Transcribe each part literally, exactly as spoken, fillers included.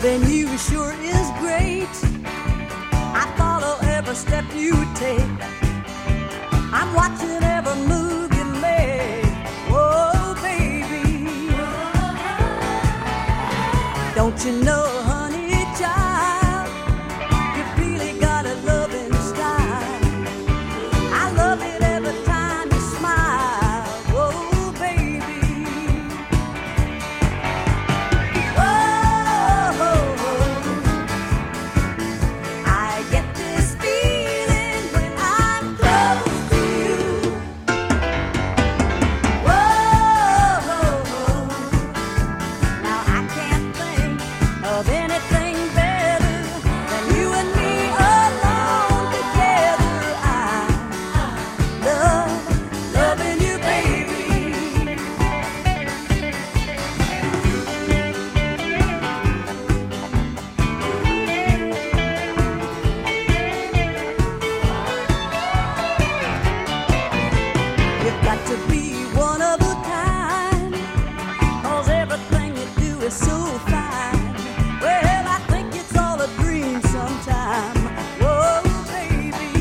Loving you sure is great. I follow every step you take. I'm watching every move you make. Oh, baby, don't you know, honey child, you've really got a loving style. I love it every time you smile. Oh, baby. I get this feeling when I'm close to you. Whoa, now I can't think of anything better than you and me alone together. I love loving you, baby. You've got to be one of a kind, 'cause everything you do is so fine. Well, I think it's all a dream sometime. Whoa, baby,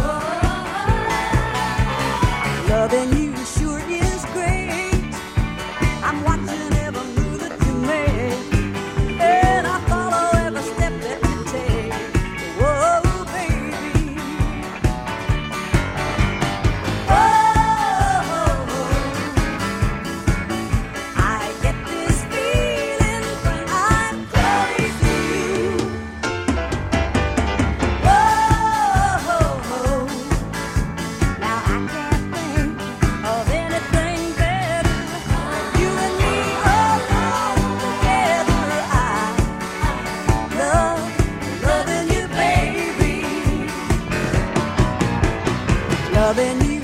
loving you sure is great. I'm watching every move that you make, and I follow every step that you take. Whoa, baby. I get this feeling when I'm close to you. Whoa, now I can't think of anything better than you and me alone together. I love loving you, baby. Loving you.